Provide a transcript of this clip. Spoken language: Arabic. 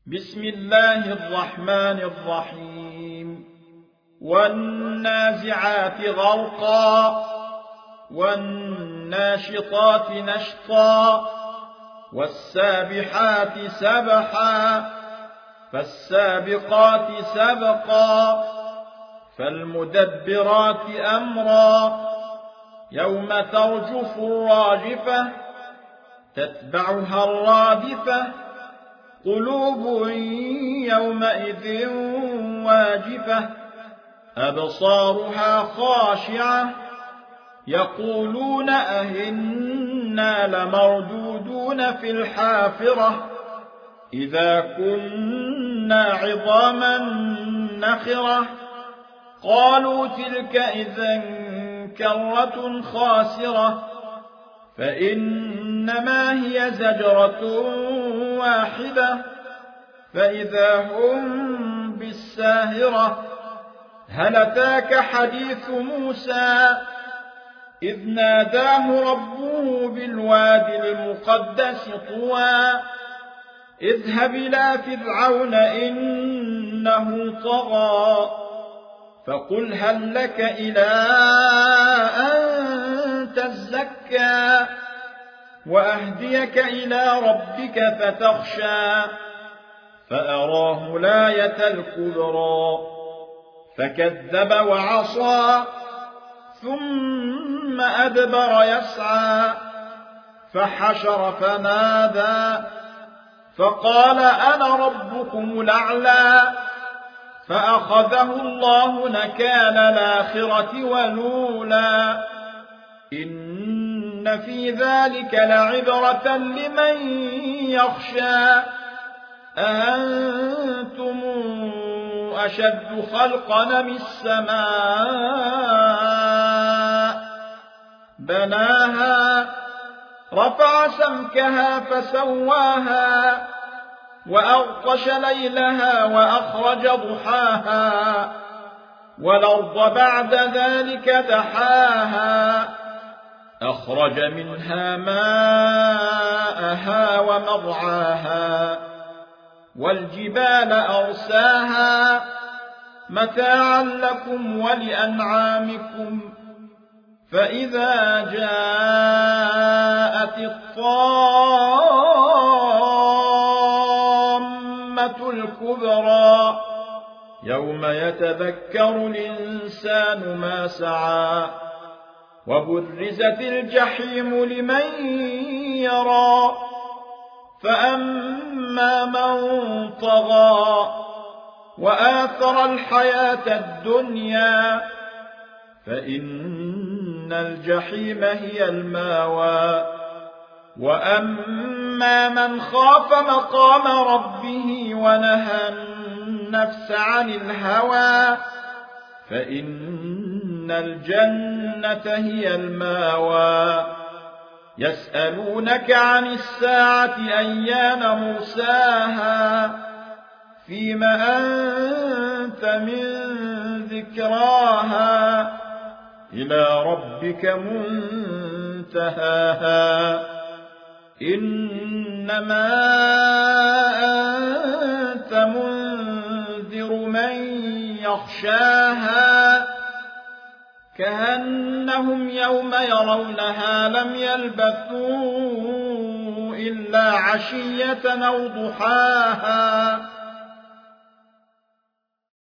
بسم الله الرحمن الرحيم والنازعات غرقا والناشطات نشطا والسابحات سبحا فالسابقات سبقا فالمدبرات أمرا يوم ترجف الراجفة تتبعها الرادفة قلوب يومئذ واجفة أبصارها خاشعة يقولون أئنا لمردودون في الحافرة إذا كنا عظاما نخرة قالوا تلك إذا كرة خاسرة فإنما هي زجرة واحدة فإذا هم بالساهرة هل أتاك حديث موسى إذ ناداه ربه بالوادي المقدس طوى اذهب إلى فرعون إنه طغى فقل هل لك إلى أن تزكى وأهديك إلى ربك فتخشى فأراه الآية الكبرى فكذب وعصى ثم أدبر يسعى فحشر فنادى فقال أنا ربكم الأعلى فأخذه الله نكال الآخرة والأولى إن في ذلك لعبرة لمن يخشى أأنتم أشد خلقا من السماء بناها رفع سمكها فسواها وأغطش ليلها وأخرج ضحاها والأرض بعد ذلك دحاها أخرج منها ماءها ومرعاها والجبال أرساها متاعا لكم ولأنعامكم فإذا جاءت الطامة الكبرى يوم يتذكر الإنسان ما سعى وبرزت الجحيم لمن يرى فأما من طغى وآثر الحياة الدنيا فإن الجحيم هي الماوى وأما من خاف مقام ربه ونهى النفس عن الهوى فإن الجنة هي الماوى يسألونك عن الساعة أيان مرساها فيم أنت من ذكراها إلى ربك منتهاها إنما أنت منذر من يخشاها كأنهم يوم يرونها لم يلبثوا إلا عشية أو ضحاها